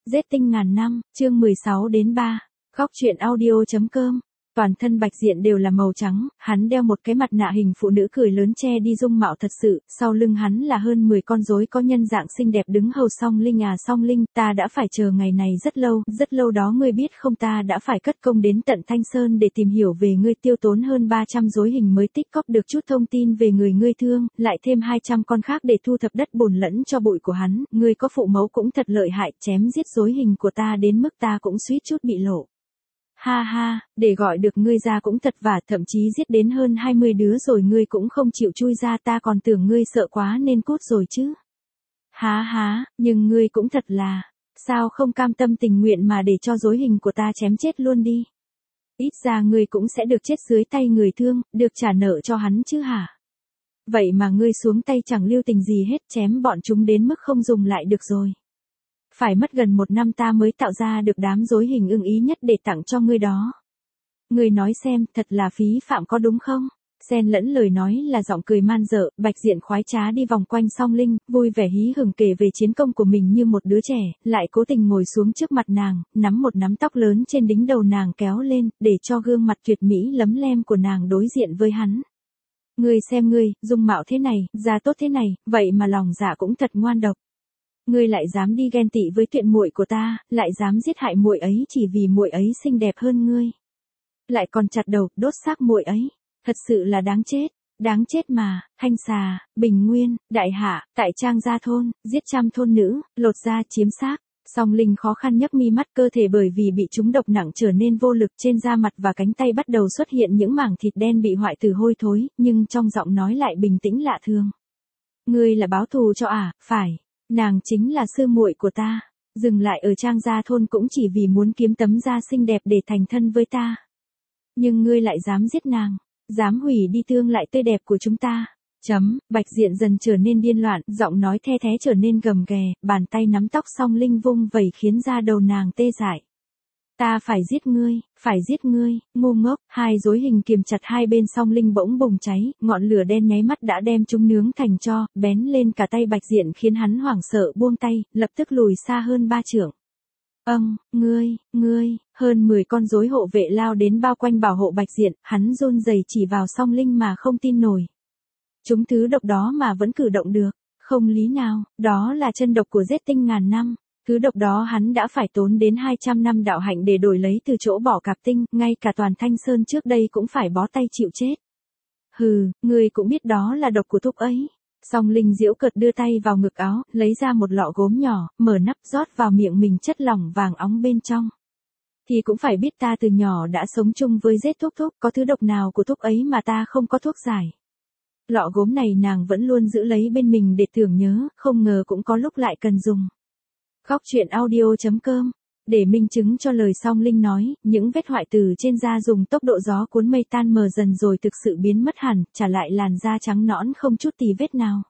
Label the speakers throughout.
Speaker 1: Giết tinh ngàn năm, chương 16 đến 3. Góc truyện audio.com. Toàn thân Bạch Diện đều là màu trắng, hắn đeo một cái mặt nạ hình phụ nữ cười lớn che đi dung mạo thật sự, sau lưng hắn là hơn 10 con rối có nhân dạng xinh đẹp đứng hầu. Song Linh à Song Linh, ta đã phải chờ ngày này rất lâu đó ngươi biết không, ta đã phải cất công đến tận Thanh Sơn để tìm hiểu về ngươi, tiêu tốn hơn 300 rối hình mới tích cóp được chút thông tin về người ngươi thương, lại thêm 200 con khác để thu thập đất bùn lẫn cho bụi của hắn, ngươi có phụ mẫu cũng thật lợi hại, chém giết rối hình của ta đến mức ta cũng suýt chút bị lộ. Ha ha, để gọi được ngươi ra cũng thật vả, thậm chí giết đến hơn 20 đứa rồi ngươi cũng không chịu chui ra, ta còn tưởng ngươi sợ quá nên cút rồi chứ. Há há, nhưng ngươi cũng thật là, sao không cam tâm tình nguyện mà để cho rối hình của ta chém chết luôn đi. Ít ra ngươi cũng sẽ được chết dưới tay người thương, được trả nợ cho hắn chứ hả? Vậy mà ngươi xuống tay chẳng lưu tình gì hết, chém bọn chúng đến mức không dùng lại được rồi. Phải mất gần 1 năm ta mới tạo ra được đám rối hình ưng ý nhất để tặng cho ngươi đó. Ngươi nói xem, thật là phí phạm có đúng không? Xen lẫn lời nói là giọng cười man dợ, Bạch Diện khoái trá đi vòng quanh Song Linh, vui vẻ hí hửng kể về chiến công của mình như một đứa trẻ, lại cố tình ngồi xuống trước mặt nàng, nắm một nắm tóc lớn trên đính đầu nàng kéo lên, để cho gương mặt tuyệt mỹ lấm lem của nàng đối diện với hắn. Ngươi xem ngươi, dung mạo thế này, da tốt thế này, vậy mà lòng dạ cũng thật ngoan độc. Ngươi lại dám đi ghen tị với tuyệt muội của ta, lại dám giết hại muội ấy chỉ vì muội ấy xinh đẹp hơn ngươi. Lại còn chặt đầu, đốt xác muội ấy, thật sự là đáng chết mà. Thanh Xà, Bình Nguyên, Đại Hạ, tại Trang Gia thôn, giết trăm thôn nữ, lột da chiếm xác. Song Linh khó khăn nhấc mi mắt, cơ thể bởi vì bị trúng độc nặng trở nên vô lực, trên da mặt và cánh tay bắt đầu xuất hiện những mảng thịt đen bị hoại tử hôi thối, nhưng trong giọng nói lại bình tĩnh lạ thường. Ngươi là báo thù cho phải. Nàng chính là sư muội của ta, dừng lại ở Trang Gia thôn cũng chỉ vì muốn kiếm tấm da xinh đẹp để thành thân với ta. Nhưng ngươi lại dám giết nàng, dám hủy đi tương lại tươi đẹp của chúng ta. Bạch Diện dần trở nên điên loạn, giọng nói the thé trở nên gầm ghè, bàn tay nắm tóc Song Linh vung vẩy khiến da đầu nàng tê dại. Ta phải giết ngươi, ngu ngốc. Hai rối hình kiềm chặt hai bên Song Linh bỗng bùng cháy, ngọn lửa đen nháy mắt đã đem chúng nướng thành tro, bén lên cả tay Bạch Diện khiến hắn hoảng sợ buông tay, lập tức lùi xa hơn 3 trượng. Ngươi, hơn 10 con rối hộ vệ lao đến bao quanh bảo hộ Bạch Diện, hắn run rẩy chỉ vào Song Linh mà không tin nổi. Chúng thứ độc đó mà vẫn cử động được, không lý nào, đó là chân độc của giết tinh ngàn năm. Thứ độc đó hắn đã phải tốn đến 200 năm đạo hạnh để đổi lấy từ chỗ bỏ cạp tinh, ngay cả toàn Thanh Sơn trước đây cũng phải bó tay chịu chết. Hừ, ngươi cũng biết đó là độc của thúc ấy. Song Linh giễu cợt đưa tay vào ngực áo, lấy ra một lọ gốm nhỏ, mở nắp rót vào miệng mình chất lỏng vàng óng bên trong. Thì cũng phải biết ta từ nhỏ đã sống chung với giết thúc, có thứ độc nào của thúc ấy mà ta không có thuốc giải. Lọ gốm này nàng vẫn luôn giữ lấy bên mình để tưởng nhớ, không ngờ cũng có lúc lại cần dùng. Góc truyện audio.com. Để minh chứng cho lời Song Linh nói, những vết hoại tử trên da dùng tốc độ gió cuốn mây tan mờ dần rồi thực sự biến mất hẳn, trả lại làn da trắng nõn không chút tì vết nào.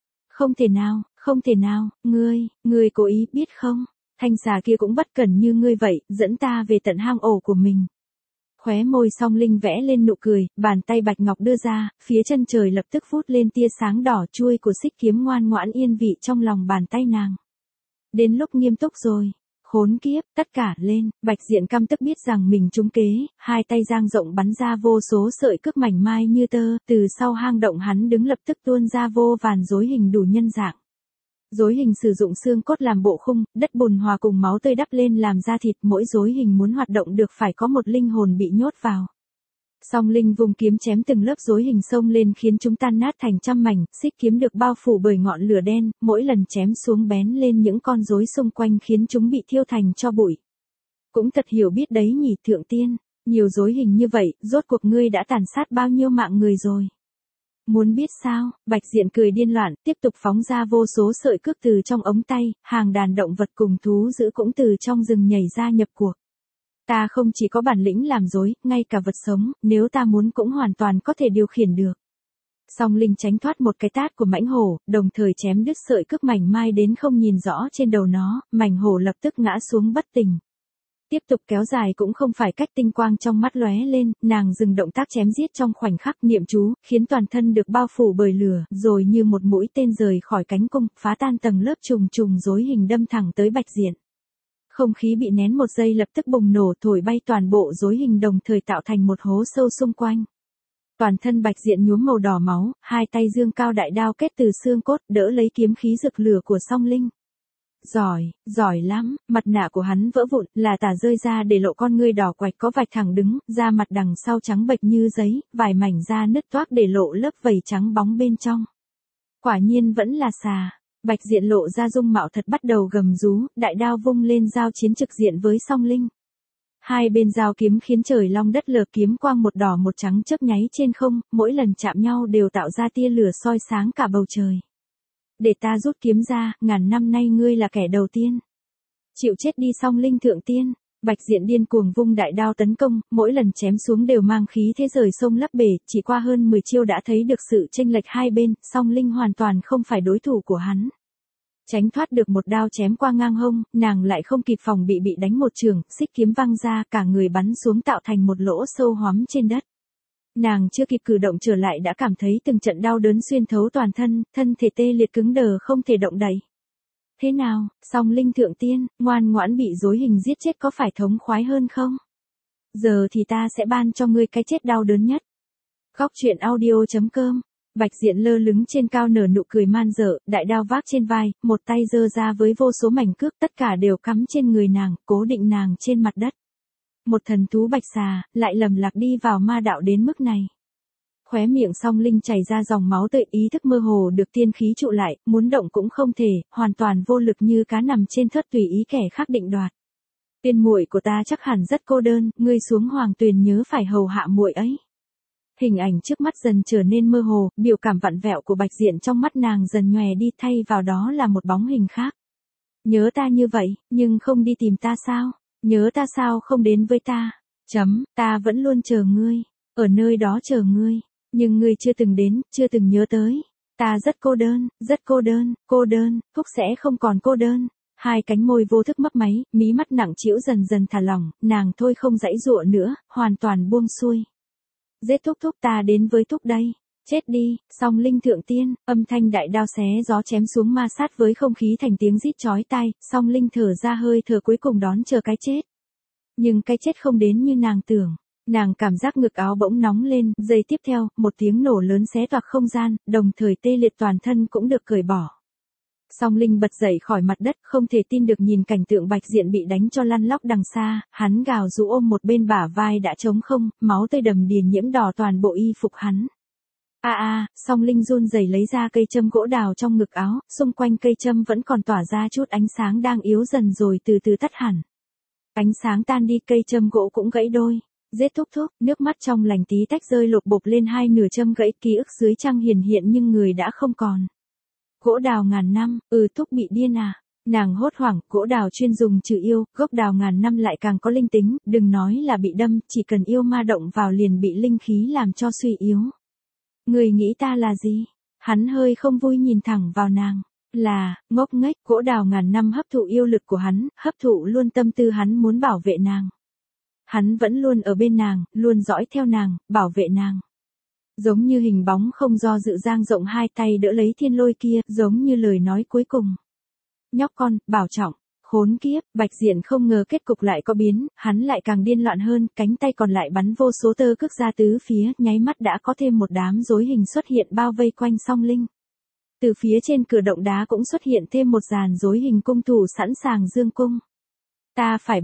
Speaker 1: Không thể nào, ngươi cố ý biết không? Thanh Xà kia cũng bất cẩn như ngươi vậy, dẫn ta về tận hang ổ của mình. Khóe môi Song Linh vẽ lên nụ cười, bàn tay bạch ngọc đưa ra, phía chân trời lập tức phút lên tia sáng đỏ, chuôi của xích kiếm ngoan ngoãn yên vị trong lòng bàn tay nàng. Đến lúc nghiêm túc rồi. Khốn kiếp, tất cả lên. Bạch Diện căm tức biết rằng mình trúng kế, hai tay dang rộng bắn ra vô số sợi cước mảnh mai như tơ, từ sau hang động hắn đứng lập tức tuôn ra vô vàn rối hình đủ nhân dạng. Rối hình sử dụng xương cốt làm bộ khung, đất bùn hòa cùng máu tươi đắp lên làm da thịt, mỗi rối hình muốn hoạt động được phải có một linh hồn bị nhốt vào. Song Linh vùng kiếm chém từng lớp rối hình xông lên khiến chúng tan nát thành trăm mảnh, xích kiếm được bao phủ bởi ngọn lửa đen, mỗi lần chém xuống bén lên những con rối xung quanh khiến chúng bị thiêu thành tro bụi. Cũng thật hiểu biết đấy nhỉ Thượng Tiên, nhiều rối hình như vậy, rốt cuộc ngươi đã tàn sát bao nhiêu mạng người rồi. Muốn biết sao? Bạch Diện cười điên loạn, tiếp tục phóng ra vô số sợi cước từ trong ống tay, hàng đàn động vật cùng thú dữ cũng từ trong rừng nhảy ra nhập cuộc. Ta không chỉ có bản lĩnh làm rối, ngay cả vật sống, nếu ta muốn cũng hoàn toàn có thể điều khiển được. Song Linh tránh thoát một cái tát của mãnh hổ, đồng thời chém đứt sợi cước mảnh mai đến không nhìn rõ trên đầu nó, mảnh hổ lập tức ngã xuống bất tỉnh. Tiếp tục kéo dài cũng không phải cách, tinh quang trong mắt lóe lên, nàng dừng động tác chém giết trong khoảnh khắc, niệm chú, khiến toàn thân được bao phủ bởi lửa, rồi như một mũi tên rời khỏi cánh cung, phá tan tầng lớp trùng trùng rối hình đâm thẳng tới Bạch Diện. Không khí bị nén một giây lập tức bùng nổ thổi bay toàn bộ rối hình đồng thời tạo thành một hố sâu xung quanh. Toàn thân Bạch Diện nhuốm màu đỏ máu, hai tay giương cao đại đao kết từ xương cốt đỡ lấy kiếm khí rực lửa của Song Linh. Giỏi lắm, mặt nạ của hắn vỡ vụn, là tả rơi ra để lộ con ngươi đỏ quạch có vạch thẳng đứng, da mặt đằng sau trắng bệch như giấy, vài mảnh da nứt toác để lộ lớp vảy trắng bóng bên trong. Quả nhiên vẫn là xà. Bạch Diện lộ ra dung mạo thật bắt đầu gầm rú, đại đao vung lên giao chiến trực diện với Song Linh. Hai bên giao kiếm khiến trời long đất lở, kiếm quang một đỏ một trắng chớp nháy trên không, mỗi lần chạm nhau đều tạo ra tia lửa soi sáng cả bầu trời. Để ta rút kiếm ra, ngàn năm nay ngươi là kẻ đầu tiên. Chịu chết đi Song Linh thượng tiên. Bạch Diện điên cuồng vung đại đao tấn công, mỗi lần chém xuống đều mang khí thế rời sông lấp bể, chỉ qua hơn 10 chiêu đã thấy được sự chênh lệch hai bên, Song Linh hoàn toàn không phải đối thủ của hắn. Tránh thoát được một đao chém qua ngang hông, nàng lại không kịp phòng bị đánh một trường, xích kiếm văng ra, cả người bắn xuống tạo thành một lỗ sâu hoắm trên đất. Nàng chưa kịp cử động trở lại đã cảm thấy từng trận đau đớn xuyên thấu toàn thân, thân thể tê liệt cứng đờ không thể động đậy. Thế nào, Song Linh thượng tiên, ngoan ngoãn bị rối hình giết chết có phải thống khoái hơn không? Giờ thì ta sẽ ban cho ngươi cái chết đau đớn nhất. Góc truyện audio.com. Bạch Diện lơ lửng trên cao nở nụ cười man dợ, đại đao vác trên vai, một tay giơ ra với vô số mảnh cước tất cả đều cắm trên người nàng, cố định nàng trên mặt đất. Một thần thú bạch xà, lại lầm lạc đi vào ma đạo đến mức này. Khóe miệng Song Linh chảy ra dòng máu tươi, ý thức mơ hồ được tiên khí trụ lại, muốn động cũng không thể, hoàn toàn vô lực như cá nằm trên thớt tùy ý kẻ khác định đoạt. Tiên muội của ta chắc hẳn rất cô đơn, ngươi xuống hoàng tuyền nhớ phải hầu hạ muội ấy. Hình ảnh trước mắt dần trở nên mơ hồ, biểu cảm vặn vẹo của Bạch Diện trong mắt nàng dần nhòe đi, thay vào đó là một bóng hình khác. Nhớ ta như vậy, nhưng không đi tìm ta sao? Nhớ ta sao không đến với ta? Ta vẫn luôn chờ ngươi, ở nơi đó chờ ngươi, nhưng ngươi chưa từng đến, chưa từng nhớ tới. Ta rất cô đơn, Phúc sẽ không còn cô đơn. Hai cánh môi vô thức mấp máy, mí mắt nặng trĩu dần dần thả lỏng, nàng thôi không giãy giụa nữa, hoàn toàn buông xuôi. Giết Thúc, ta đến với Thúc đây. Chết đi, Song Linh thượng tiên, âm thanh đại đao xé gió chém xuống ma sát với không khí thành tiếng rít chói tai, Song Linh thở ra hơi thở cuối cùng đón chờ cái chết. Nhưng cái chết không đến như nàng tưởng. Nàng cảm giác ngực áo bỗng nóng lên, giây tiếp theo, một tiếng nổ lớn xé toạc không gian, đồng thời tê liệt toàn thân cũng được cởi bỏ. Song Linh bật dậy khỏi mặt đất, không thể tin được nhìn cảnh tượng Bạch Diện bị đánh cho lăn lóc đằng xa, hắn gào rú ôm một bên bả vai đã trống không, máu tươi đầm đìa nhiễm đỏ toàn bộ y phục hắn. Song Linh run rẩy lấy ra cây châm gỗ đào trong ngực áo, xung quanh cây châm vẫn còn tỏa ra chút ánh sáng đang yếu dần rồi từ từ tắt hẳn. Ánh sáng tan đi, cây châm gỗ cũng gãy đôi. Giết Thúc, nước mắt trong lành tí tách rơi lộp bộp lên, hai nửa châm gãy, ký ức dưới trăng hiển hiện nhưng người đã không còn. Gỗ đào ngàn năm, Thúc bị điên à? Nàng hốt hoảng, gỗ đào chuyên dùng trừ yêu, gốc đào ngàn năm lại càng có linh tính, đừng nói là bị đâm, chỉ cần yêu ma động vào liền bị linh khí làm cho suy yếu. Người nghĩ ta là gì? Hắn hơi không vui nhìn thẳng vào nàng. Là, ngốc nghếch, gỗ đào ngàn năm hấp thụ yêu lực của hắn, hấp thụ luôn tâm tư hắn muốn bảo vệ nàng. Hắn vẫn luôn ở bên nàng, luôn dõi theo nàng, bảo vệ nàng. Giống như hình bóng không do dự dang rộng hai tay đỡ lấy thiên lôi kia, giống như lời nói cuối cùng. Nhóc con, bảo trọng, khốn kiếp, Bạch Diện không ngờ kết cục lại có biến, hắn lại càng điên loạn hơn, cánh tay còn lại bắn vô số tơ cước ra tứ phía, nháy mắt đã có thêm một đám rối hình xuất hiện bao vây quanh Song Linh. Từ phía trên cửa động đá cũng xuất hiện thêm một dàn rối hình cung thủ sẵn sàng dương cung. Ta phải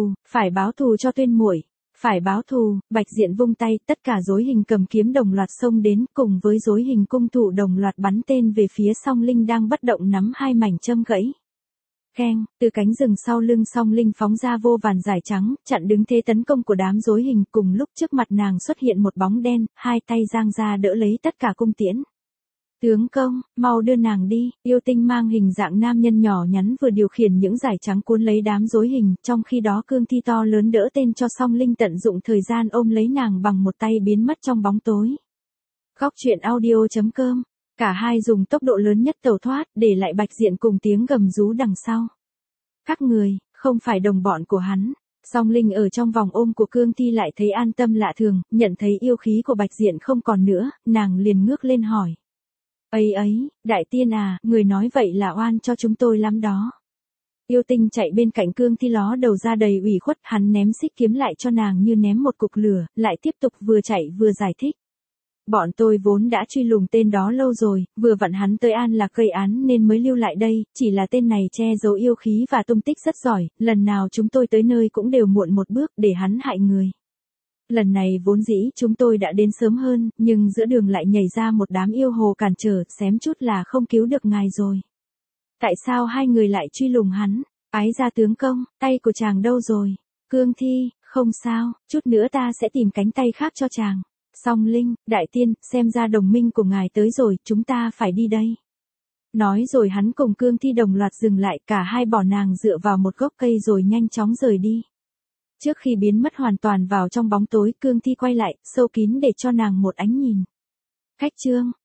Speaker 1: báo thù cho Tuyên muội, phải báo thù. Bạch Diện vung tay, tất cả rối hình cầm kiếm đồng loạt xông đến, cùng với rối hình cung thủ đồng loạt bắn tên về phía Song Linh đang bất động nắm hai mảnh châm gãy. Keng, từ cánh rừng sau lưng Song Linh phóng ra vô vàn dải trắng, chặn đứng thế tấn công của đám rối hình, cùng lúc trước mặt nàng xuất hiện một bóng đen, hai tay giang ra đỡ lấy tất cả cung tiễn. Tướng công, mau đưa nàng đi. Yêu tinh mang hình dạng nam nhân nhỏ nhắn vừa điều khiển những dải trắng cuốn lấy đám rối hình, trong khi đó cương thi to lớn đỡ tên cho Song Linh tận dụng thời gian ôm lấy nàng bằng một tay biến mất trong bóng tối. Góc truyện audio.com. Cả hai dùng tốc độ lớn nhất tẩu thoát, để lại Bạch Diện cùng tiếng gầm rú đằng sau. Các người, không phải đồng bọn của hắn. Song Linh ở trong vòng ôm của cương thi lại thấy an tâm lạ thường, nhận thấy yêu khí của Bạch Diện không còn nữa, nàng liền ngước lên hỏi. Ấy, đại tiên à, người nói vậy là oan cho chúng tôi lắm đó. Yêu Tinh chạy bên cạnh Cương Thi ló đầu ra đầy ủy khuất, hắn ném xích kiếm lại cho nàng như ném một cục lửa, lại tiếp tục vừa chạy vừa giải thích. Bọn tôi vốn đã truy lùng tên đó lâu rồi, vừa vặn hắn tới An Lạc gây án nên mới lưu lại đây, chỉ là tên này che giấu yêu khí và tung tích rất giỏi, lần nào chúng tôi tới nơi cũng đều muộn một bước để hắn hại người. Lần này vốn dĩ chúng tôi đã đến sớm hơn, nhưng giữa đường lại nhảy ra một đám yêu hồ cản trở, xém chút là không cứu được ngài rồi. Tại sao hai người lại truy lùng hắn? Ái gia tướng công, tay của chàng đâu rồi? Cương Thi, không sao, chút nữa ta sẽ tìm cánh tay khác cho chàng. Song Linh, đại tiên, xem ra đồng minh của ngài tới rồi, chúng ta phải đi đây. Nói rồi hắn cùng Cương Thi đồng loạt dừng lại, cả hai bỏ nàng dựa vào một gốc cây rồi nhanh chóng rời đi. Trước khi biến mất hoàn toàn vào trong bóng tối, Cương Thi quay lại, sâu kín để cho nàng một ánh nhìn. Khách trương,